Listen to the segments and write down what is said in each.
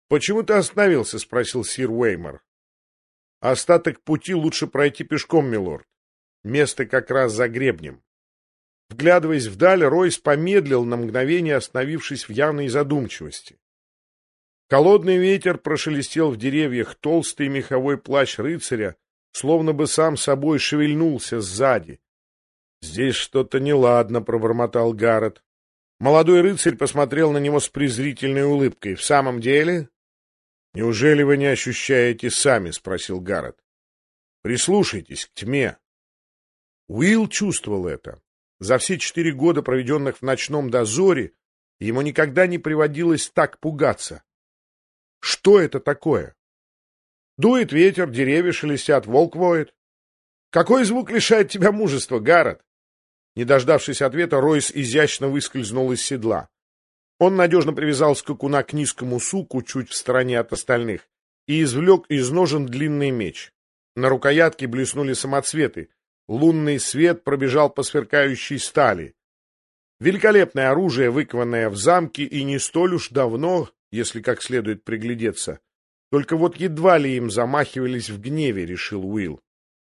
«Почему ты остановился?» — спросил сир Уэймор. «Остаток пути лучше пройти пешком, милорд. Место как раз за гребнем». Вглядываясь вдаль, Ройс помедлил на мгновение, остановившись в явной задумчивости. Холодный ветер прошелестел в деревьях, толстый меховой плащ рыцаря словно бы сам собой шевельнулся сзади. «Здесь что-то неладно», — пробормотал Гаррет. Молодой рыцарь посмотрел на него с презрительной улыбкой. «В самом деле?» «Неужели вы не ощущаете сами?» — спросил Гаррет. «Прислушайтесь к тьме». Уилл чувствовал это. За все 4 года, проведенных в ночном дозоре, ему никогда не приводилось так пугаться. Что это такое? Дует ветер, деревья шелестят, волк воет. Какой звук лишает тебя мужества, Гаррет? Не дождавшись ответа, Ройс изящно выскользнул из седла. Он надежно привязал скакуна к низкому суку, чуть в стороне от остальных, и извлек из ножен длинный меч. На рукоятке блеснули самоцветы. Лунный свет пробежал по сверкающей стали. Великолепное оружие, выкованное в замке, и не столь уж давно, если как следует приглядеться. Только вот едва ли им замахивались в гневе, решил Уилл.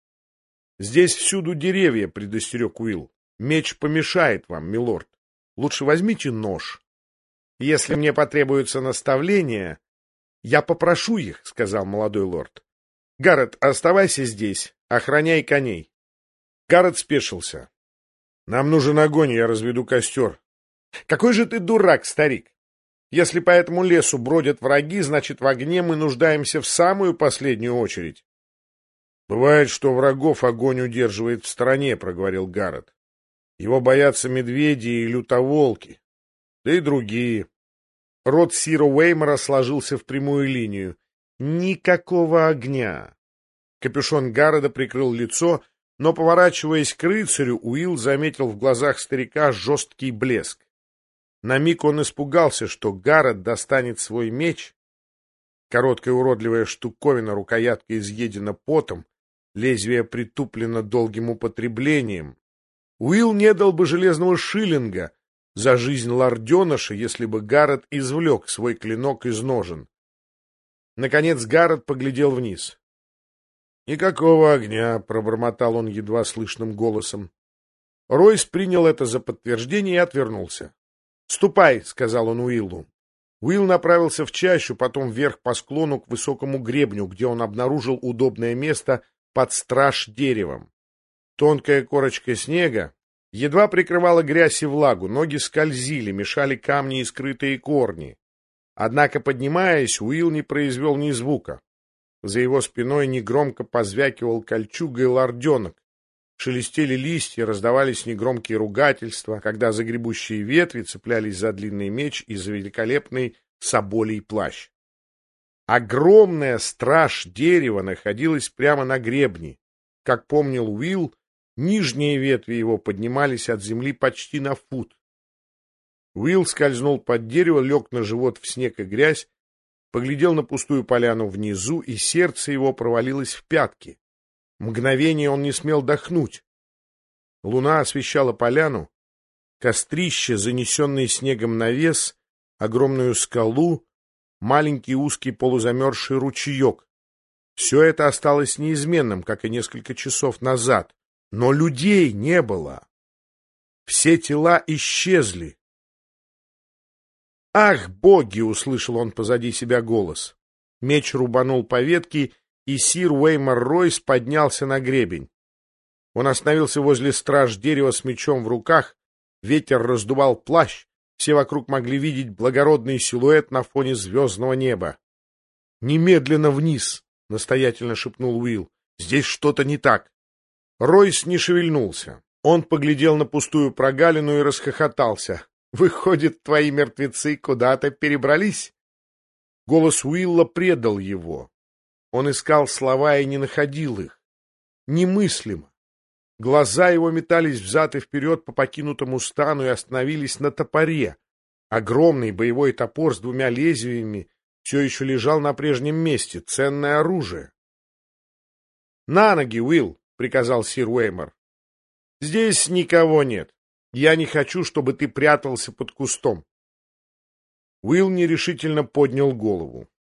«Здесь всюду деревья», — предостерег Уилл. «Меч помешает вам, милорд. Лучше возьмите нож». «Если мне потребуется наставление, я попрошу их», — сказал молодой лорд. «Гаррет, оставайся здесь, охраняй коней». Гаррет спешился. «Нам нужен огонь, я разведу костер». «Какой же ты дурак, старик! Если по этому лесу бродят враги, значит, в огне мы нуждаемся в самую последнюю очередь». «Бывает, что врагов огонь удерживает в стороне», — проговорил Гаррет. «Его боятся медведи и лютоволки, да и другие». Рот сира Уэймора сложился в прямую линию. «Никакого огня!» Капюшон Гарреда прикрыл лицо, но, поворачиваясь к рыцарю, Уилл заметил в глазах старика жесткий блеск. На миг он испугался, что Гаррет достанет свой меч. Короткая уродливая штуковина, рукоятка изъедена потом, лезвие притуплено долгим употреблением. Уилл не дал бы железного шиллинга за жизнь лорденыша, если бы Гаррет извлек свой клинок из ножен. Наконец Гаррет поглядел вниз. «Никакого огня», — пробормотал он едва слышным голосом. Ройс принял это за подтверждение и отвернулся. «Ступай», — сказал он Уиллу. Уилл направился в чащу, потом вверх по склону к высокому гребню, где он обнаружил удобное место под страж деревом. Тонкая корочка снега едва прикрывала грязь и влагу, ноги скользили, мешали камни и скрытые корни. Однако, поднимаясь, Уилл не произвел ни звука. За его спиной негромко позвякивал кольчугой лорденок. Шелестели листья, раздавались негромкие ругательства, когда загребущие ветви цеплялись за длинный меч и за великолепный соболий плащ. Огромная страж дерева находилась прямо на гребне. Как помнил Уилл, нижние ветви его поднимались от земли почти на фут. Уилл скользнул под дерево, лег на живот в снег и грязь, поглядел на пустую поляну внизу, и сердце его провалилось в пятки. Мгновение он не смел дохнуть. Луна освещала поляну, кострище, занесенный снегом навес, огромную скалу, маленький узкий полузамерзший ручеек. Все это осталось неизменным, как и несколько часов назад, но людей не было. Все тела исчезли. «Ах, боги!» — услышал он позади себя голос. Меч рубанул по ветке, и сир Уэймор Ройс поднялся на гребень. Он остановился возле страж дерева с мечом в руках, ветер раздувал плащ, все вокруг могли видеть благородный силуэт на фоне звездного неба. «Немедленно вниз!» — настоятельно шепнул Уилл. «Здесь что-то не так». Ройс не шевельнулся. Он поглядел на пустую прогалину и расхохотался. «Выходит, твои мертвецы куда-то перебрались?» Голос Уилла предал его. Он искал слова и не находил их. Немыслимо. Глаза его метались взад и вперед по покинутому стану и остановились на топоре. Огромный боевой топор с 2 лезвиями все еще лежал на прежнем месте, ценное оружие. «На ноги, Уилл!» — приказал сир Уэймор. «Здесь никого нет. Я не хочу, чтобы ты прятался под кустом». Уилл нерешительно поднял голову.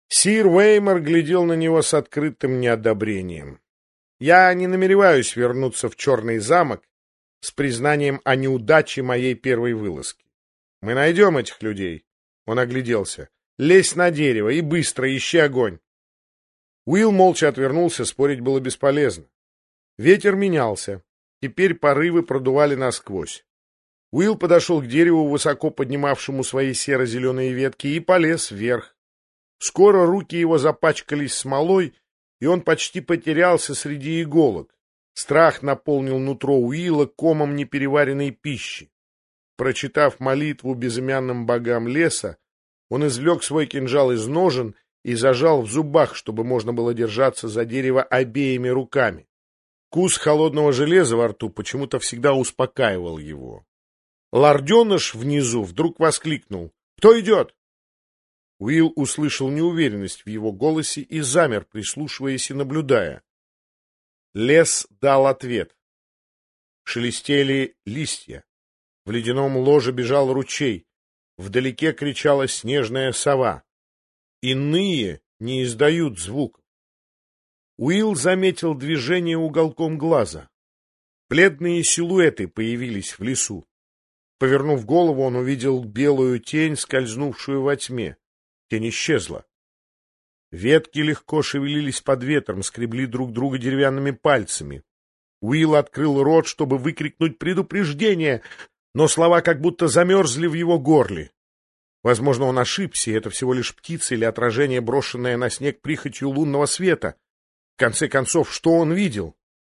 Сир Уэймор глядел на него с открытым неодобрением. «Я не намереваюсь вернуться в Черный замок с признанием о неудаче моей первой вылазки. Мы найдем этих людей». Он огляделся. «Лезь на дерево и быстро ищи огонь». Уилл молча отвернулся, спорить было бесполезно. Ветер менялся. Теперь порывы продували насквозь. Уилл подошел к дереву, высоко поднимавшему свои серо-зеленые ветки, и полез вверх. Скоро руки его запачкались смолой, и он почти потерялся среди иголок. Страх наполнил нутро Уилла комом непереваренной пищи. Прочитав молитву безымянным богам леса, он извлек свой кинжал из ножен и зажал в зубах, чтобы можно было держаться за дерево обеими руками. Вкус холодного железа во рту почему-то всегда успокаивал его. Лорденыш внизу вдруг воскликнул: «Кто идет?» Уилл услышал неуверенность в его голосе и замер, прислушиваясь и наблюдая. Лес дал ответ. Шелестели листья. В ледяном ложе бежал ручей. Вдалеке кричала снежная сова. Иные не издают звуков. Уилл заметил движение уголком глаза. Бледные силуэты появились в лесу. Повернув голову, он увидел белую тень, скользнувшую во тьме. Тень исчезла. Ветки легко шевелились под ветром, скребли друг друга деревянными пальцами. Уилл открыл рот, чтобы выкрикнуть предупреждение, но слова как будто замерзли в его горле. Возможно, он ошибся, и это всего лишь птица или отражение, брошенное на снег прихотью лунного света. В конце концов, что он видел?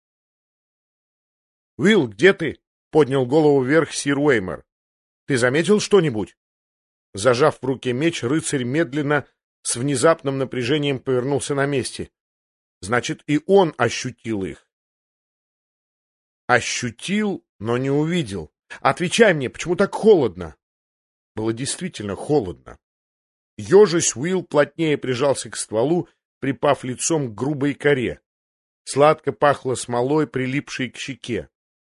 — Уилл, где ты? — поднял голову вверх сир Уэймор. — Ты заметил что-нибудь? Зажав в руке меч, рыцарь медленно, с внезапным напряжением повернулся на месте. Значит, и он ощутил их. Ощутил, но не увидел. Отвечай мне, почему так холодно? Было действительно холодно. Ежась, Уилл плотнее прижался к стволу, припав лицом к грубой коре. Сладко пахло смолой, прилипшей к щеке.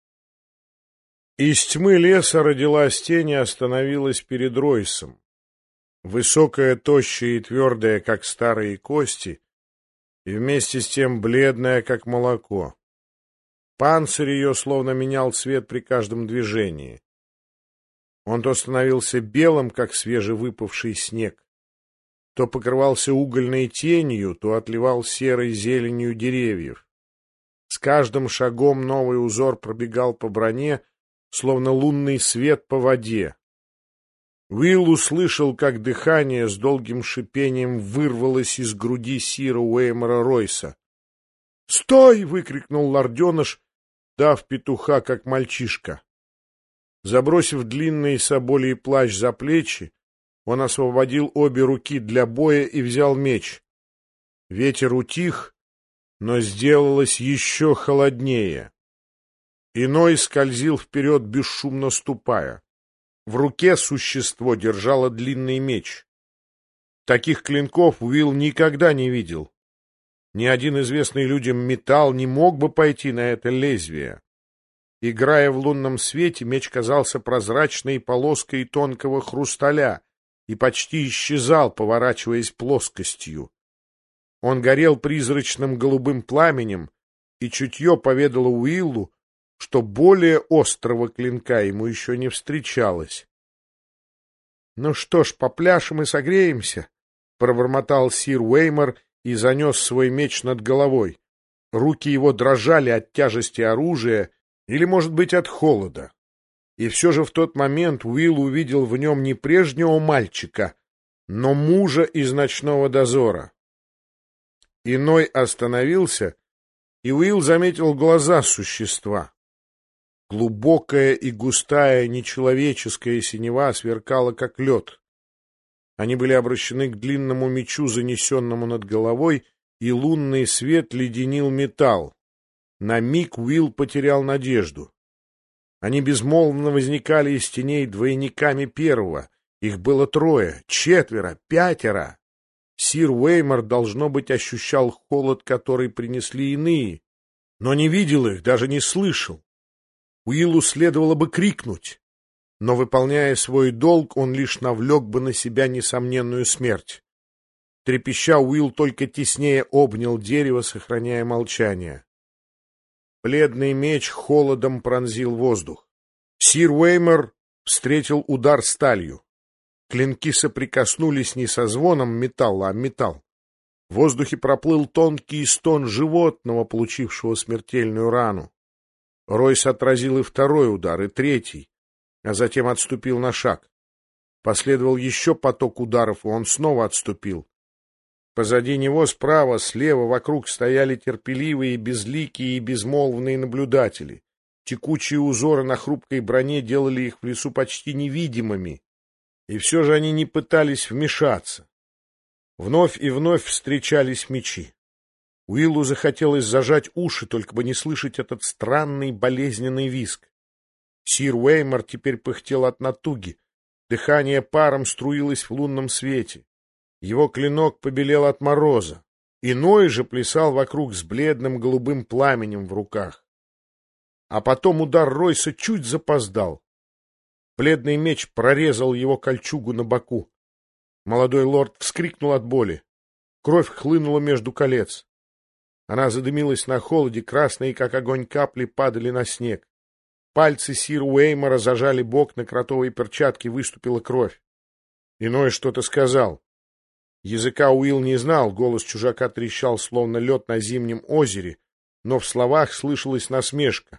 Из тьмы леса родилась тень и остановилась перед Ройсом. Высокая, тощая и твердая, как старые кости, и вместе с тем бледная, как молоко. Панцирь ее словно менял цвет при каждом движении. Он то становился белым, как свежевыпавший снег, то покрывался угольной тенью, то отливал серой зеленью деревьев. С каждым шагом новый узор пробегал по броне, словно лунный свет по воде. Уилл услышал, как дыхание с долгим шипением вырвалось из груди сира Уэймора Ройса. «Стой!» — выкрикнул лорденыш, дав петуха, как мальчишка. Забросив длинный соболий плащ за плечи, он освободил обе руки для боя и взял меч. Ветер утих, но сделалось еще холоднее. Иной скользил вперед, бесшумно ступая. В руке существо держало длинный меч. Таких клинков Уилл никогда не видел. Ни один известный людям металл не мог бы пойти на это лезвие. Играя в лунном свете, меч казался прозрачной полоской тонкого хрусталя и почти исчезал, поворачиваясь плоскостью. Он горел призрачным голубым пламенем, и чутье поведало Уиллу, что более острого клинка ему еще не встречалось. — Ну что ж, попляшем и согреемся, — пробормотал сир Уэймор и занес свой меч над головой. Руки его дрожали от тяжести оружия или, может быть, от холода. И все же в тот момент Уилл увидел в нем не прежнего мальчика, но мужа из ночного дозора. Иной остановился, и Уилл заметил глаза существа. Глубокая и густая нечеловеческая синева сверкала, как лед. Они были обращены к длинному мечу, занесенному над головой, и лунный свет леденил металл. На миг Уилл потерял надежду. Они безмолвно возникали из теней двойниками первого. Их было 3, 4, 5. Сир Уэймор, должно быть, ощущал холод, который принесли иные, но не видел их, даже не слышал. Уиллу следовало бы крикнуть, но, выполняя свой долг, он лишь навлек бы на себя несомненную смерть. Трепеща, Уилл только теснее обнял дерево, сохраняя молчание. Бледный меч холодом пронзил воздух. Сир Уэймор встретил удар сталью. Клинки соприкоснулись не со звоном металла, а металл. В воздухе проплыл тонкий стон животного, получившего смертельную рану. Ройс отразил и второй удар, и третий, а затем отступил на шаг. Последовал еще поток ударов, и он снова отступил. Позади него, справа, слева, вокруг стояли терпеливые, безликие и безмолвные наблюдатели. Текучие узоры на хрупкой броне делали их в лесу почти невидимыми, и все же они не пытались вмешаться. Вновь и вновь встречались мечи. Уиллу захотелось зажать уши, только бы не слышать этот странный болезненный визг. Сир Уэймор теперь пыхтел от натуги. Дыхание паром струилось в лунном свете. Его клинок побелел от мороза. Иной же плясал вокруг с бледным голубым пламенем в руках. А потом удар Ройса чуть запоздал. Бледный меч прорезал его кольчугу на боку. Молодой лорд вскрикнул от боли. Кровь хлынула между колец. Она задымилась на холоде, красные, как огонь, капли падали на снег. Пальцы сира Уэймора зажали бок, на кротовой перчатке выступила кровь. Иной что-то сказал. Языка Уилл не знал, голос чужака трещал, словно лед на зимнем озере, но в словах слышалась насмешка.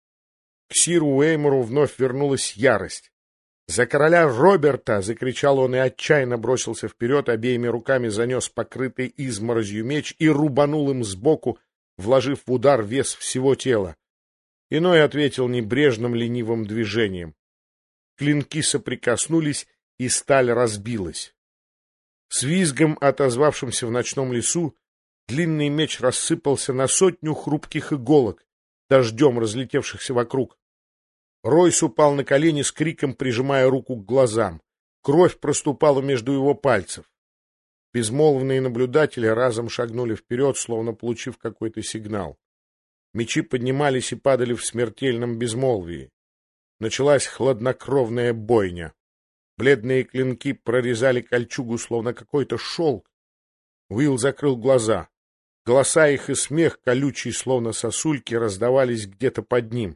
К сиру Уэймору вновь вернулась ярость. «За короля Роберта!» — закричал он и отчаянно бросился вперед, обеими руками занес покрытый изморозью меч и рубанул им сбоку, вложив в удар вес всего тела. Иной ответил небрежным ленивым движением. Клинки соприкоснулись, и сталь разбилась. С визгом, отозвавшимся в ночном лесу, длинный меч рассыпался на 100 хрупких иголок, дождем разлетевшихся вокруг. Ройс упал на колени с криком, прижимая руку к глазам. Кровь проступала между его пальцев. Безмолвные наблюдатели разом шагнули вперед, словно получив какой-то сигнал. Мечи поднимались и падали в смертельном безмолвии. Началась хладнокровная бойня. Бледные клинки прорезали кольчугу, словно какой-то шелк. Уилл закрыл глаза. Голоса их и смех, колючий, словно сосульки, раздавались где-то под ним.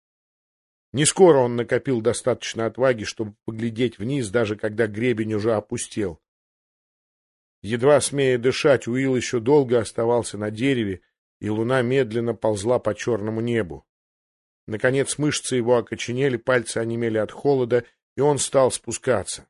Не скоро он накопил достаточно отваги, чтобы поглядеть вниз, даже когда гребень уже опустел. Едва смея дышать, Уилл еще долго оставался на дереве, и луна медленно ползла по черному небу. Наконец мышцы его окоченели, пальцы онемели от холода, и он стал спускаться.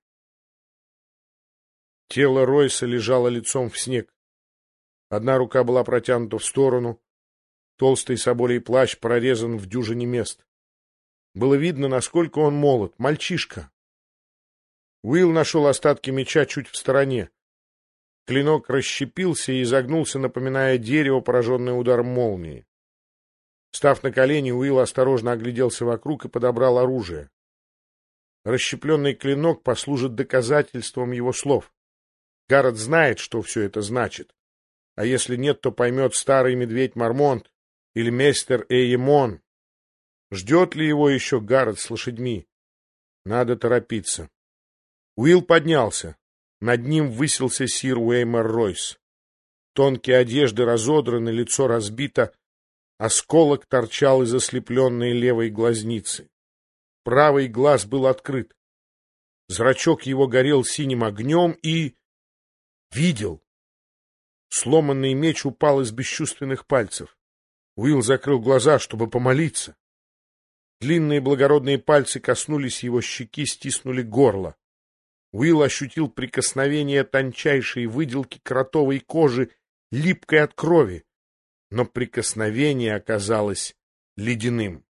Тело Ройса лежало лицом в снег. Одна рука была протянута в сторону, толстый соболей плащ прорезан в дюжине мест. Было видно, насколько он молод, мальчишка. Уилл нашел остатки меча чуть в стороне. Клинок расщепился и изогнулся, напоминая дерево, пораженное ударом молнии. Встав на колени, Уилл осторожно огляделся вокруг и подобрал оружие. Расщепленный клинок послужит доказательством его слов. Гаррет знает, что все это значит. А если нет, то поймет старый медведь Мармонт или мейстер Эйемон. Ждет ли его еще Гаррет с лошадьми? Надо торопиться. Уилл поднялся. Над ним высился сир Уэймор Ройс. Тонкие одежды разодраны, лицо разбито, осколок торчал из ослепленной левой глазницы. Правый глаз был открыт. Зрачок его горел синим огнем и... видел. Сломанный меч упал из бесчувственных пальцев. Уилл закрыл глаза, чтобы помолиться. Длинные благородные пальцы коснулись его щеки, стиснули горло. Уилл ощутил прикосновение тончайшей выделки кротовой кожи, липкой от крови, но прикосновение оказалось ледяным.